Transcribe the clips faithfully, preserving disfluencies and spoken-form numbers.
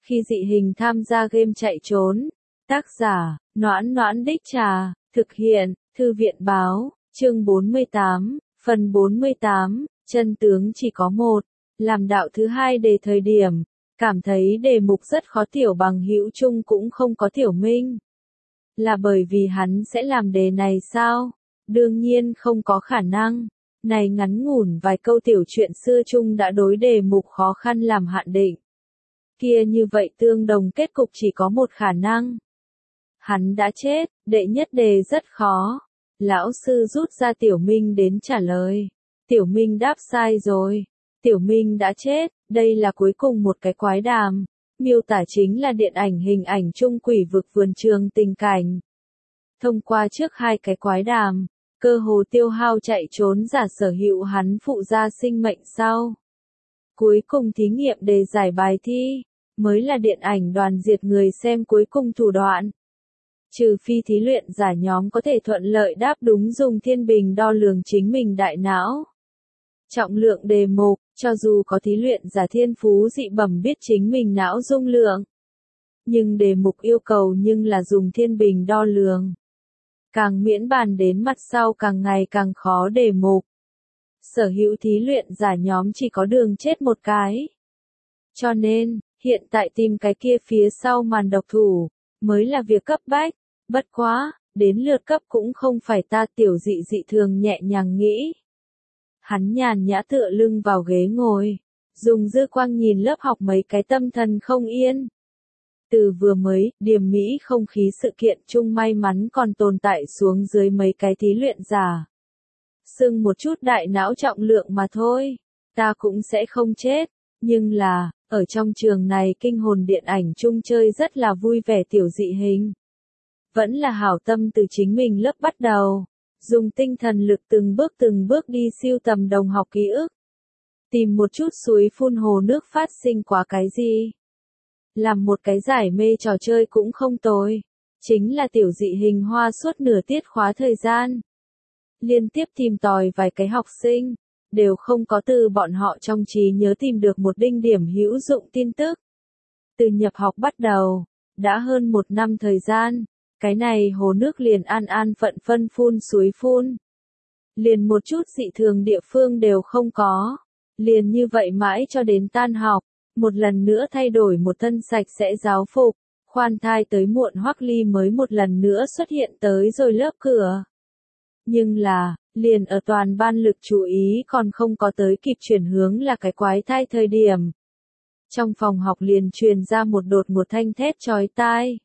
Khi dị hình tham gia game chạy trốn. Tác giả, Noãn Noãn Đích Trà, thực hiện, Thư viện Báo, chương bốn mươi tám, phần bốn mươi tám, chân tướng chỉ có một. Làm đạo thứ hai đề thời điểm, cảm thấy đề mục rất khó Tiểu Bằng Hữu chung cũng không có Tiểu Minh. Là bởi vì hắn sẽ làm đề này sao? Đương nhiên không có khả năng. Này ngắn ngủn vài câu tiểu chuyện xưa chung đã đối đề mục khó khăn làm hạn định. Kia như vậy tương đồng kết cục chỉ có một khả năng. Hắn đã chết, đệ nhất đề rất khó. Lão sư rút ra Tiểu Minh đến trả lời. Tiểu Minh đáp sai rồi. Tiểu Minh đã chết, đây là cuối cùng một cái quái đàm. Miêu tả chính là điện ảnh hình ảnh chung quỷ vực vườn trường tình cảnh. Thông qua trước hai cái quái đàm, cơ hồ tiêu hao chạy trốn giả sở hữu hắn phụ ra sinh mệnh sau. Cuối cùng thí nghiệm đề giải bài thi, mới là điện ảnh đoàn diệt người xem cuối cùng thủ đoạn. Trừ phi thí luyện giả nhóm có thể thuận lợi đáp đúng dùng thiên bình đo lường chính mình đại não. Trọng lượng đề mục, cho dù có thí luyện giả thiên phú dị bẩm biết chính mình não dung lượng. Nhưng đề mục yêu cầu nhưng là dùng thiên bình đo lường. Càng miễn bàn đến mặt sau càng ngày càng khó đề mục. Sở hữu thí luyện giả nhóm chỉ có đường chết một cái. Cho nên, hiện tại tìm cái kia phía sau màn độc thủ, mới là việc cấp bách. Bất quá, đến lượt cấp cũng không phải ta Tiểu Dị dị thường nhẹ nhàng nghĩ. Hắn nhàn nhã tựa lưng vào ghế ngồi, dùng dư quang nhìn lớp học mấy cái tâm thần không yên. Từ vừa mới, điềm mỹ không khí sự kiện chung may mắn còn tồn tại xuống dưới mấy cái thí luyện giả. Sưng một chút đại não trọng lượng mà thôi, ta cũng sẽ không chết, nhưng là, ở trong trường này kinh hồn điện ảnh chung chơi rất là vui vẻ Tiểu Dị hình. Vẫn là hảo tâm từ chính mình lớp bắt đầu, dùng tinh thần lực từng bước từng bước đi siêu tầm đồng học ký ức. Tìm một chút suối phun hồ nước phát sinh quá cái gì. Làm một cái giải mê trò chơi cũng không tồi. Chính là Tiểu Dị hình hoa suốt nửa tiết khóa thời gian. Liên tiếp tìm tòi vài cái học sinh, đều không có từ bọn họ trong trí nhớ tìm được một đinh điểm hữu dụng tin tức. Từ nhập học bắt đầu, đã hơn một năm thời gian, cái này hồ nước liền an an phận phân phun suối phun. Liền một chút dị thường địa phương đều không có. Liền như vậy mãi cho đến tan học, một lần nữa thay đổi một thân sạch sẽ giáo phục, khoan thai tới muộn Hoắc Ly mới một lần nữa xuất hiện tới rồi lớp cửa. Nhưng là, liền ở toàn ban lực chú ý còn không có tới kịp chuyển hướng là cái quái thai thời điểm. Trong phòng học liền truyền ra một đột một thanh thét chói tai.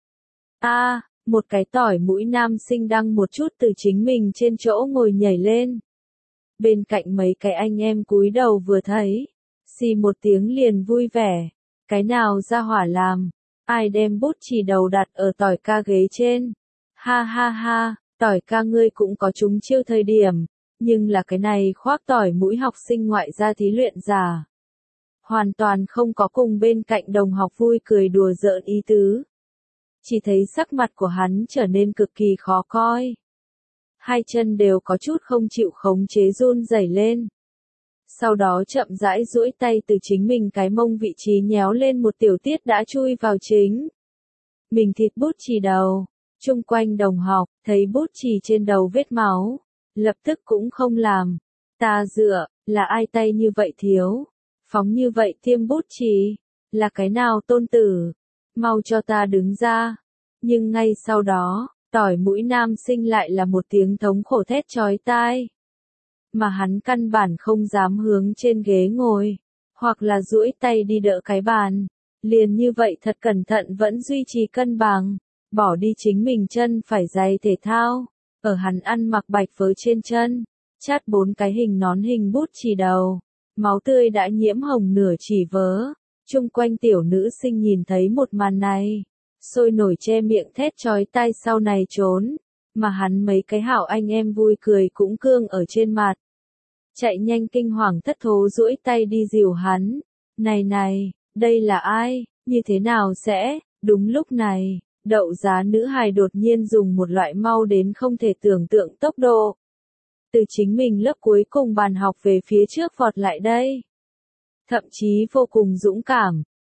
A, một cái tỏi mũi nam sinh đăng một chút từ chính mình trên chỗ ngồi nhảy lên. Bên cạnh mấy cái anh em cúi đầu vừa thấy, xì một tiếng liền vui vẻ. Cái nào ra hỏa làm, ai đem bút chì đầu đặt ở tỏi ca ghế trên. Ha ha ha, tỏi ca ngươi cũng có chúng chiêu thời điểm, nhưng là cái này khoác tỏi mũi học sinh ngoại gia thí luyện giả. Hoàn toàn không có cùng bên cạnh đồng học vui cười đùa giỡn ý tứ. Chỉ thấy sắc mặt của hắn trở nên cực kỳ khó coi. Hai chân đều có chút không chịu khống chế run rẩy lên. Sau đó chậm rãi duỗi tay từ chính mình cái mông vị trí nhéo lên một tiểu tiết đã chui vào chính. Mình thịt bút chì đầu, chung quanh đồng học, thấy bút chì trên đầu vết máu, lập tức cũng không làm. Ta dựa, là ai tay như vậy thiếu, phóng như vậy tiêm bút chì, là cái nào tôn tử, mau cho ta đứng ra. Nhưng ngay sau đó, tỏi mũi nam sinh lại là một tiếng thống khổ thét chói tai. Mà hắn căn bản không dám hướng trên ghế ngồi, hoặc là duỗi tay đi đỡ cái bàn. Liền như vậy thật cẩn thận vẫn duy trì cân bằng, bỏ đi chính mình chân phải giày thể thao, ở hắn ăn mặc bạch phớ trên chân, chát bốn cái hình nón hình bút chì đầu, máu tươi đã nhiễm hồng nửa chỉ vớ. Chung quanh tiểu nữ sinh nhìn thấy một màn này, sôi nổi che miệng thét chói tai sau này trốn, mà hắn mấy cái hảo anh em vui cười cũng cương ở trên mặt. Chạy nhanh kinh hoàng thất thố duỗi tay đi dìu hắn. Này này, đây là ai, như thế nào sẽ, đúng lúc này, đậu giá nữ hài đột nhiên dùng một loại mau đến không thể tưởng tượng tốc độ. Từ chính mình lớp cuối cùng bàn học về phía trước vọt lại đây. Thậm chí vô cùng dũng cảm,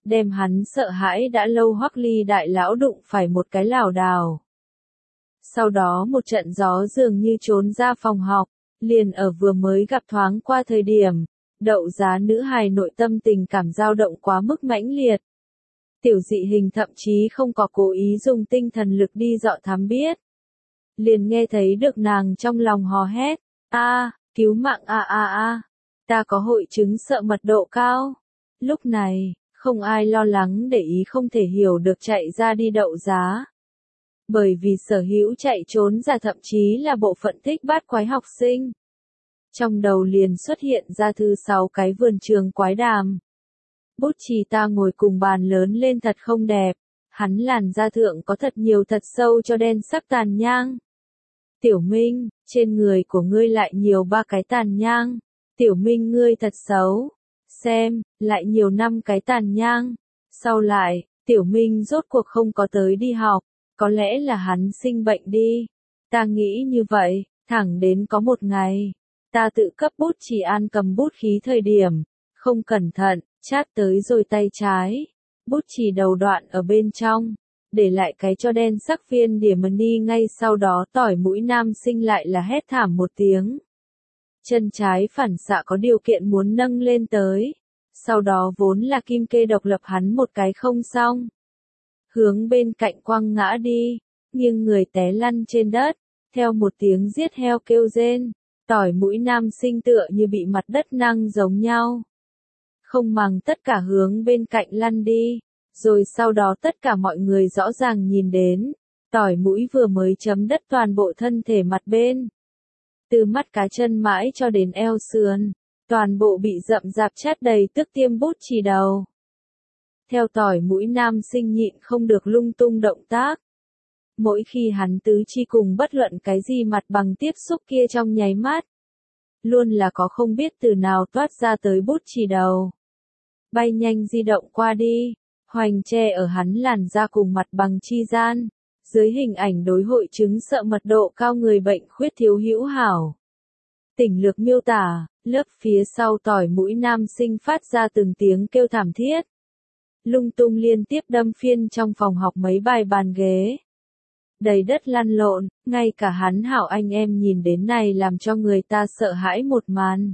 đem hắn sợ hãi đã lâu Hoắc Ly đại lão đụng phải một cái lảo đảo. Sau đó một trận gió dường như trốn ra phòng học, liền ở vừa mới gặp thoáng qua thời điểm, Đậu Giá nữ hài nội tâm tình cảm dao động quá mức mãnh liệt. Tiểu dị hình thậm chí không có cố ý dùng tinh thần lực đi dọ thám biết. Liền nghe thấy được nàng trong lòng hò hét, a, cứu mạng a a a, ta có hội chứng sợ mật độ cao. Lúc này, không ai lo lắng để ý không thể hiểu được chạy ra đi Đậu Giá. Bởi vì sở hữu chạy trốn ra thậm chí là bộ phận thích bát quái học sinh. Trong đầu liền xuất hiện ra thứ sáu cái vườn trường quái đàm. Bút chì ta ngồi cùng bàn lớn lên thật không đẹp, hắn làn da thượng có thật nhiều thật sâu cho đen sắc tàn nhang. Tiểu Minh, trên người của ngươi lại nhiều ba cái tàn nhang. Tiểu Minh ngươi thật xấu. Xem, lại nhiều năm cái tàn nhang. Sau lại, Tiểu Minh rốt cuộc không có tới đi học, có lẽ là hắn sinh bệnh đi. Ta nghĩ như vậy, thẳng đến có một ngày, ta tự cấp bút chỉ an cầm bút khí thời điểm, không cẩn thận, chát tới rồi tay trái. Bút chỉ đầu đoạn ở bên trong, để lại cái cho đen sắc viên điểm đi ngay sau đó tỏi mũi nam sinh lại là hét thảm một tiếng. Chân trái phản xạ có điều kiện muốn nâng lên tới, sau đó vốn là kim kê độc lập hắn một cái không xong. Hướng bên cạnh quăng ngã đi, nghiêng người té lăn trên đất, theo một tiếng giết heo kêu rên, tỏi mũi nam sinh tựa như bị mặt đất năng giống nhau. Không màng tất cả hướng bên cạnh lăn đi, rồi sau đó tất cả mọi người rõ ràng nhìn đến, tỏi mũi vừa mới chấm đất toàn bộ thân thể mặt bên. Từ mắt cá chân mãi cho đến eo sườn, toàn bộ bị rậm rạp chát đầy tức tiêm bút chỉ đầu. Theo tỏi mũi nam sinh nhịn không được lung tung động tác. Mỗi khi hắn tứ chi cùng bất luận cái gì mặt bằng tiếp xúc kia trong nháy mắt, luôn là có không biết từ nào toát ra tới bút chỉ đầu. Bay nhanh di động qua đi, hoành che ở hắn làn da cùng mặt bằng chi gian, dưới hình ảnh đối hội chứng sợ mật độ cao người bệnh khuyết thiếu hữu hảo. Tỉnh lược miêu tả, lớp phía sau tỏi mũi nam sinh phát ra từng tiếng kêu thảm thiết. Lung tung liên tiếp đâm phiên trong phòng học mấy bài bàn ghế. Đầy đất lăn lộn, ngay cả hắn hảo anh em nhìn đến này làm cho người ta sợ hãi một màn.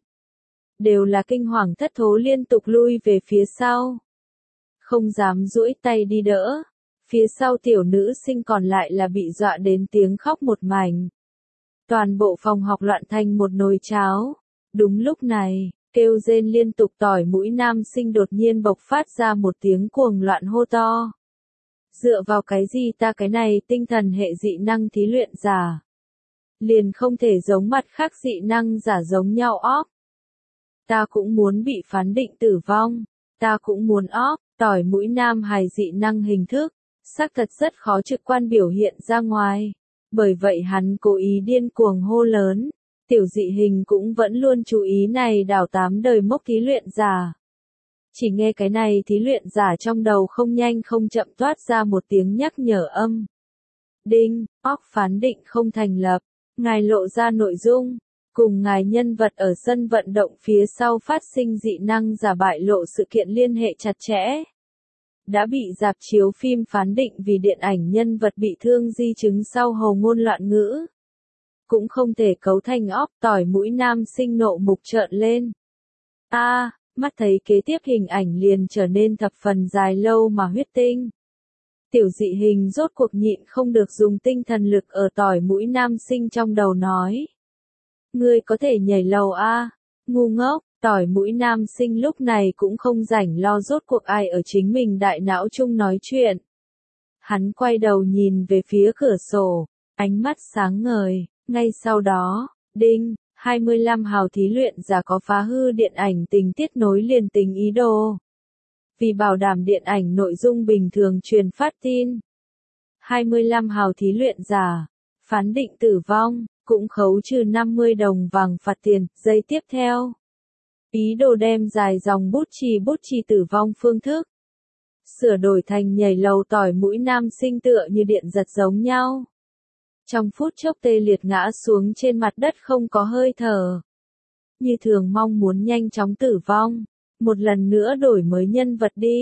Đều là kinh hoàng thất thố liên tục lui về phía sau. Không dám duỗi tay đi đỡ. Phía sau tiểu nữ sinh còn lại là bị dọa đến tiếng khóc một mảnh. Toàn bộ phòng học loạn thành một nồi cháo. Đúng lúc này, kêu rên liên tục tỏi mũi nam sinh đột nhiên bộc phát ra một tiếng cuồng loạn hô to. Dựa vào cái gì ta cái này tinh thần hệ dị năng thí luyện giả. Liền không thể giống mặt khác dị năng giả giống nhau óp. Ta cũng muốn bị phán định tử vong. Ta cũng muốn óp, tỏi mũi nam hài dị năng hình thức. Xác thật rất khó trực quan biểu hiện ra ngoài. Bởi vậy hắn cố ý điên cuồng hô lớn. Tiểu dị hình cũng vẫn luôn chú ý này đảo tám đời mốc thí luyện giả. Chỉ nghe cái này thí luyện giả trong đầu không nhanh không chậm toát ra một tiếng nhắc nhở âm. Đinh, óc phán định không thành lập. Ngài lộ ra nội dung. Cùng ngài nhân vật ở sân vận động phía sau phát sinh dị năng giả bại lộ sự kiện liên hệ chặt chẽ. Đã bị rạp chiếu phim phán định vì điện ảnh nhân vật bị thương di chứng sau hầu ngôn loạn ngữ. Cũng không thể cấu thành óc tỏi mũi nam sinh nộ mục trợn lên. A, à, mắt thấy kế tiếp hình ảnh liền trở nên thập phần dài lâu mà huyết tinh. Tiểu dị hình rốt cuộc nhịn không được dùng tinh thần lực ở tỏi mũi nam sinh trong đầu nói. Ngươi có thể nhảy lầu a, à? Ngu ngốc. Tỏi mũi nam sinh lúc này cũng không rảnh lo rốt cuộc ai ở chính mình đại não chung nói chuyện. Hắn quay đầu nhìn về phía cửa sổ, ánh mắt sáng ngời, ngay sau đó, đinh, hai mươi lăm hào thí luyện giả có phá hư điện ảnh tình tiết nối liền tình ý đồ. Vì bảo đảm điện ảnh nội dung bình thường truyền phát tin. hai mươi lăm hào thí luyện giả, phán định tử vong, cũng khấu trừ năm mươi đồng vàng phạt tiền, giây tiếp theo. Ý đồ đem dài dòng bút chì bút chì tử vong phương thức. Sửa đổi thành nhảy lầu tỏi mũi nam sinh tựa như điện giật giống nhau. Trong phút chốc tê liệt ngã xuống trên mặt đất không có hơi thở. Như thường mong muốn nhanh chóng tử vong. Một lần nữa đổi mới nhân vật đi.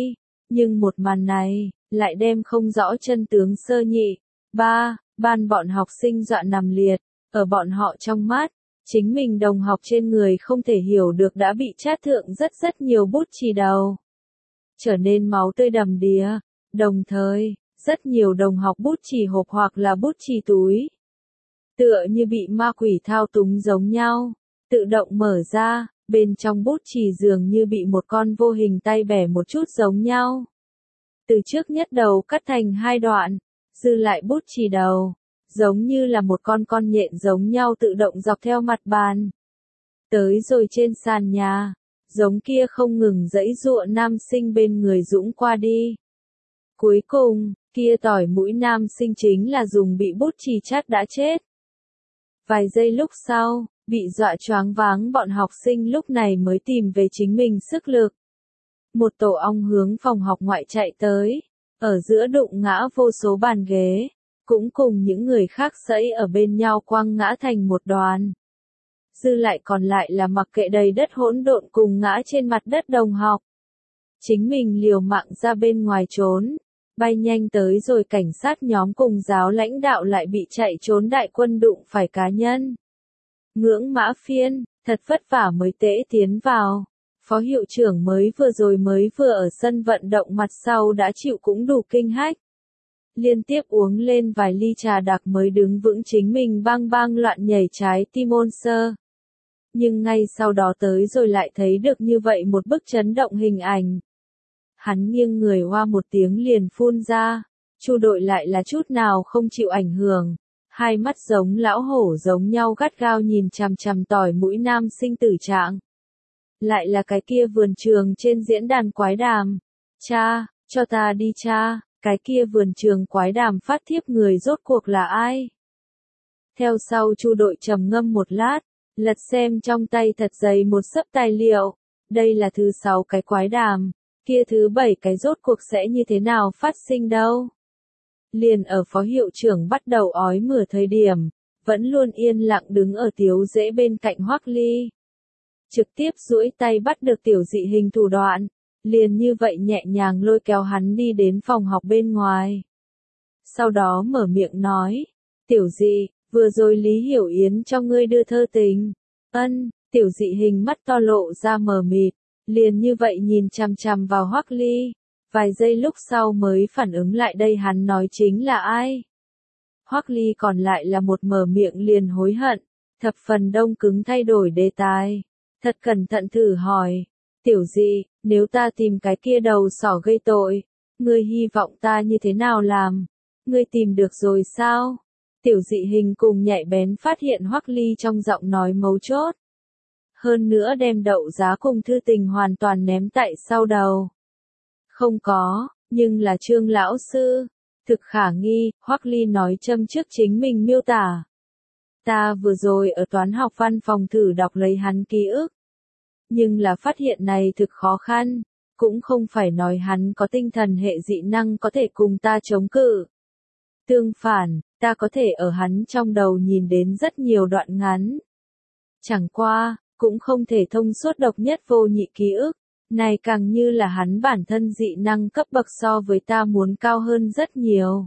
Nhưng một màn này, lại đem không rõ chân tướng sơ nhị. Ba, ban bọn học sinh dọa nằm liệt, ở bọn họ trong mắt, chính mình đồng học trên người không thể hiểu được đã bị chát thượng rất rất nhiều bút chì đầu. Trở nên máu tươi đầm đìa, đồng thời, rất nhiều đồng học bút chì hộp hoặc là bút chì túi. Tựa như bị ma quỷ thao túng giống nhau, tự động mở ra, bên trong bút chì dường như bị một con vô hình tay bẻ một chút giống nhau. Từ trước nhất đầu cắt thành hai đoạn, dư lại bút chì đầu, giống như là một con con nhện giống nhau tự động dọc theo mặt bàn. Tới rồi trên sàn nhà, giống kia không ngừng giãy giụa nam sinh bên người dũng qua đi. Cuối cùng, kia tỏi mũi nam sinh chính là dùng bị bút chì chát đã chết. Vài giây lúc sau, bị dọa choáng váng bọn học sinh lúc này mới tìm về chính mình sức lực. Một tổ ong hướng phòng học ngoại chạy tới, ở giữa đụng ngã vô số bàn ghế, cũng cùng những người khác sẫy ở bên nhau quăng ngã thành một đoàn. Dư lại còn lại là mặc kệ đầy đất hỗn độn cùng ngã trên mặt đất đồng học. Chính mình liều mạng ra bên ngoài trốn, bay nhanh tới rồi cảnh sát nhóm cùng giáo lãnh đạo lại bị chạy trốn đại quân đụng phải cá nhân. Ngưỡng mã phiên, thật vất vả mới tễ tiến vào. Phó hiệu trưởng mới vừa rồi mới vừa ở sân vận động mặt sau đã chịu cũng đủ kinh hách. Liên tiếp uống lên vài ly trà đặc mới đứng vững chính mình bang bang loạn nhảy trái tim ôn sơ. Nhưng ngay sau đó tới rồi lại thấy được như vậy một bức chấn động hình ảnh. Hắn nghiêng người hoa một tiếng liền phun ra, Chu đội lại là chút nào không chịu ảnh hưởng, hai mắt giống lão hổ giống nhau gắt gao nhìn chằm chằm tỏi mũi nam sinh tử trạng. Lại là cái kia vườn trường trên diễn đàn quái đàm. Cha, cho ta đi cha, cái kia vườn trường quái đàm phát thiếp người rốt cuộc là ai? Theo sau Chu đội trầm ngâm một lát, lật xem trong tay thật dày một xấp tài liệu. Đây là thứ sáu cái quái đàm, kia thứ bảy cái rốt cuộc sẽ như thế nào phát sinh đâu? Liền ở phó hiệu trưởng bắt đầu ói mửa thời điểm, vẫn luôn yên lặng đứng ở Tiếu Dễ bên cạnh Hoắc Ly. Trực tiếp duỗi tay bắt được tiểu dị hình thủ đoạn, liền như vậy nhẹ nhàng lôi kéo hắn đi đến phòng học bên ngoài. Sau đó mở miệng nói, tiểu dị, vừa rồi Lý Hiểu Yến cho ngươi đưa thơ tình. Ân, tiểu dị hình mắt to lộ ra mờ mịt, liền như vậy nhìn chằm chằm vào Hoắc Ly. Vài giây lúc sau mới phản ứng lại đây hắn nói chính là ai. Hoắc Ly còn lại là một mở miệng liền hối hận, thập phần đông cứng thay đổi đề tài. Thật cẩn thận thử hỏi, tiểu dị, nếu ta tìm cái kia đầu sỏ gây tội, ngươi hy vọng ta như thế nào làm? Ngươi tìm được rồi sao? Tiểu dị hình cùng nhạy bén phát hiện Hoắc Ly trong giọng nói mấu chốt. Hơn nữa đem đậu giá cùng thư tình hoàn toàn ném tại sau đầu. Không có, nhưng là Trương lão sư. Thực khả nghi, Hoắc Ly nói châm trước chính mình miêu tả. Ta vừa rồi ở toán học văn phòng thử đọc lấy hắn ký ức. Nhưng là phát hiện này thực khó khăn, cũng không phải nói hắn có tinh thần hệ dị năng có thể cùng ta chống cự. Tương phản, ta có thể ở hắn trong đầu nhìn đến rất nhiều đoạn ngắn. Chẳng qua, cũng không thể thông suốt độc nhất vô nhị ký ức, này càng như là hắn bản thân dị năng cấp bậc so với ta muốn cao hơn rất nhiều.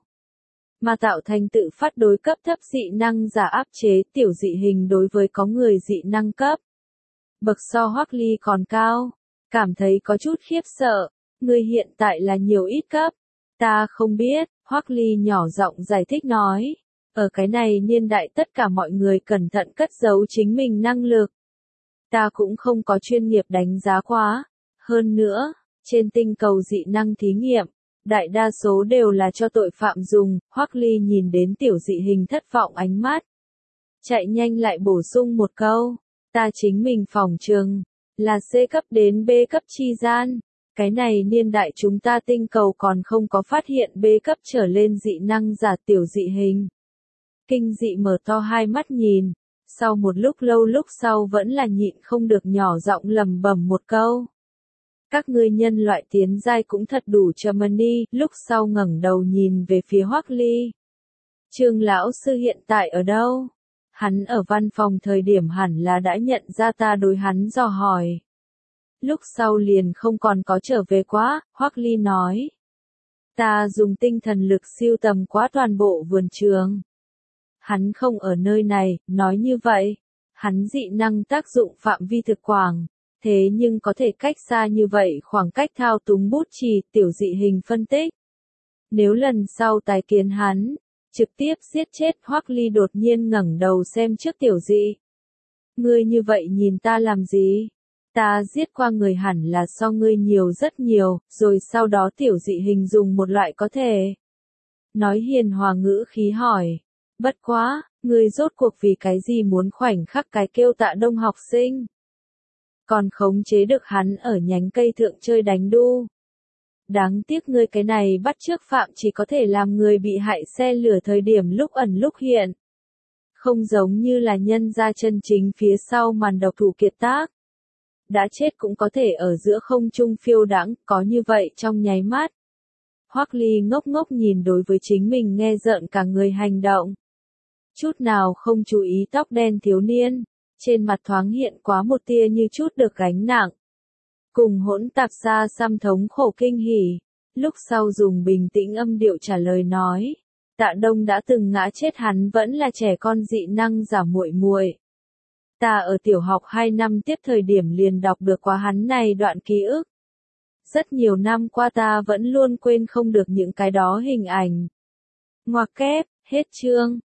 Mà tạo thành tự phát đối cấp thấp dị năng giả áp chế tiểu dị hình đối với có người dị năng cấp bậc so Hoắc Ly còn cao, cảm thấy có chút khiếp sợ, người hiện tại là nhiều ít cấp, ta không biết, Hoắc Ly nhỏ giọng giải thích nói, ở cái này niên đại tất cả mọi người cẩn thận cất giấu chính mình năng lực. Ta cũng không có chuyên nghiệp đánh giá quá, hơn nữa, trên tinh cầu dị năng thí nghiệm, đại đa số đều là cho tội phạm dùng, Hoắc Ly nhìn đến tiểu dị hình thất vọng ánh mắt. Chạy nhanh lại bổ sung một câu, ta chính mình phỏng chừng, là C cấp đến B cấp chi gian, cái này niên đại chúng ta tinh cầu còn không có phát hiện B cấp trở lên dị năng giả tiểu dị hình. Kinh dị mở to hai mắt nhìn, sau một lúc lâu lúc sau vẫn là nhịn không được nhỏ giọng lầm bầm một câu. Các ngươi nhân loại tiến giai cũng thật đủ cho money, lúc sau ngẩng đầu nhìn về phía Hoắc Ly. Trương lão sư hiện tại ở đâu? Hắn ở văn phòng thời điểm hẳn là đã nhận ra ta đối hắn dò hỏi. lúc sau liền không còn có trở về quá, Hoắc Ly nói. Ta dùng tinh thần lực siêu tầm quá toàn bộ vườn trường. Hắn không ở nơi này, nói như vậy, hắn dị năng tác dụng phạm vi thực quảng, thế nhưng có thể cách xa như vậy khoảng cách thao túng bút chì, tiểu dị hình phân tích. Nếu lần sau tái kiến hắn, trực tiếp giết chết Hoắc Ly đột nhiên ngẩng đầu xem trước tiểu dị. Ngươi như vậy nhìn ta làm gì? Ta giết qua người hẳn là so ngươi nhiều rất nhiều, rồi sau đó tiểu dị hình dùng một loại có thể. Nói hiền hòa ngữ khí hỏi. Bất quá, ngươi rốt cuộc vì cái gì muốn khoảnh khắc cái kêu Tạ Đông học sinh? Còn khống chế được hắn ở nhánh cây thượng chơi đánh đu. Đáng tiếc ngươi cái này bắt chước phạm chỉ có thể làm người bị hại xe lửa thời điểm lúc ẩn lúc hiện. Không giống như là nhân ra chân chính phía sau màn độc thủ kiệt tác. Đã chết cũng có thể ở giữa không trung phiêu đãng, có như vậy trong nháy mắt. Hoắc Ly ngốc ngốc nhìn đối với chính mình nghe rợn cả người hành động. Chút nào không chú ý tóc đen thiếu niên, trên mặt thoáng hiện quá một tia như chút được gánh nặng. Cùng hỗn tạp ra xăm thống khổ kinh hỉ, lúc sau dùng bình tĩnh âm điệu trả lời nói. Tạ Đông đã từng ngã chết hắn vẫn là trẻ con dị năng giả muội muội. Ta ở tiểu học hai năm tiếp thời điểm liền đọc được qua hắn này đoạn ký ức. Rất nhiều năm qua ta vẫn luôn quên không được những cái đó hình ảnh. Ngoặc kép, hết chương.